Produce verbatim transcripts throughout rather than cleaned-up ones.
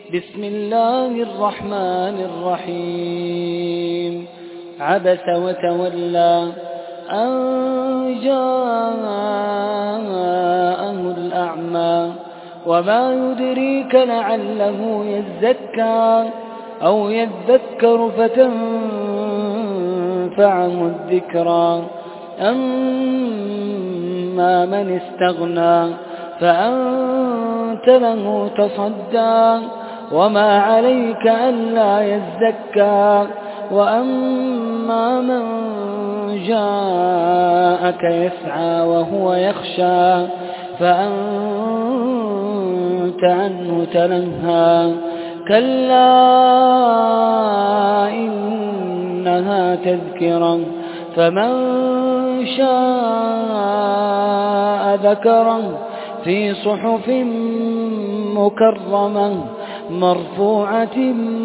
بسم الله الرحمن الرحيم عبس وتولى أن جاءه الأعمى وما يدريك لعله يزكى أو يذكر فتنفعه الذكرى أما من استغنى فأنت له تصدى وما عليك ألا يزكى وأما من جاءك يسعى وهو يخشى فأنت عنه تلهى كلا إنها تذكرة فمن شاء ذكره في صحف مكرمة مرفوعة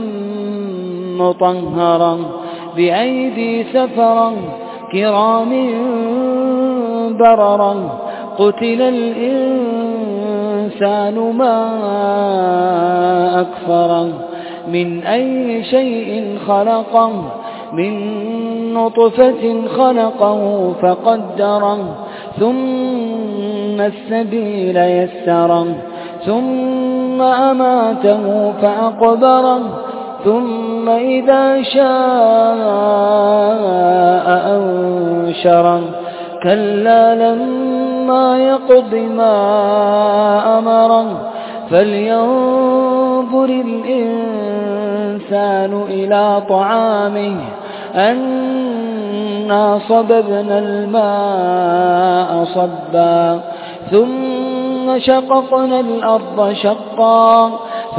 مطهرة بأيدي سفرة كرام بررة قتل الإنسان ما أكفره من أي شيء خلقه من نطفة خلقه فقدره ثم السبيل يسره ثم أماته فأقبره ثم إذا شاء أنشره كلا لما يقض ما أمره فلينظر الإنسان إلى طعامه أنا صببنا الماء صبا ثم شققنا الأرض شقا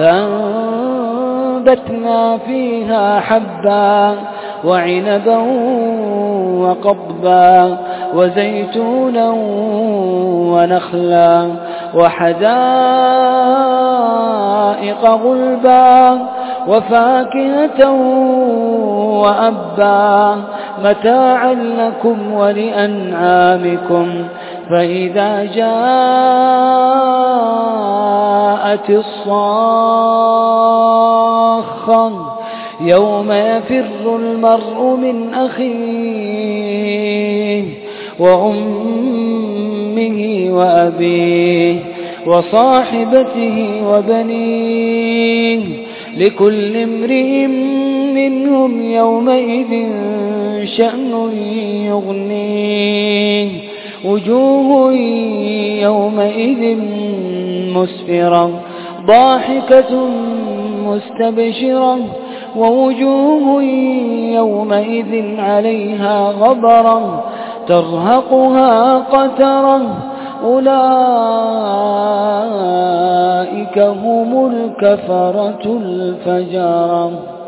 فأنبتنا فيها حبا وعنبا وقضبا وزيتونا ونخلا وحدائق غلبا وفاكهة وأبا متاعا لكم ولأنعامكم فإذا جاءت الصاخة يوم يفر المرء من أخيه وأمه وأبيه وصاحبته وبنيه لكل امرئ منهم يومئذ شأن يغنيه وجوه يومئذ مسفرة ضاحكة مستبشرة ووجوه يومئذ عليها غبرة ترهقها قترة أولئك هم الكفرة الفجرة.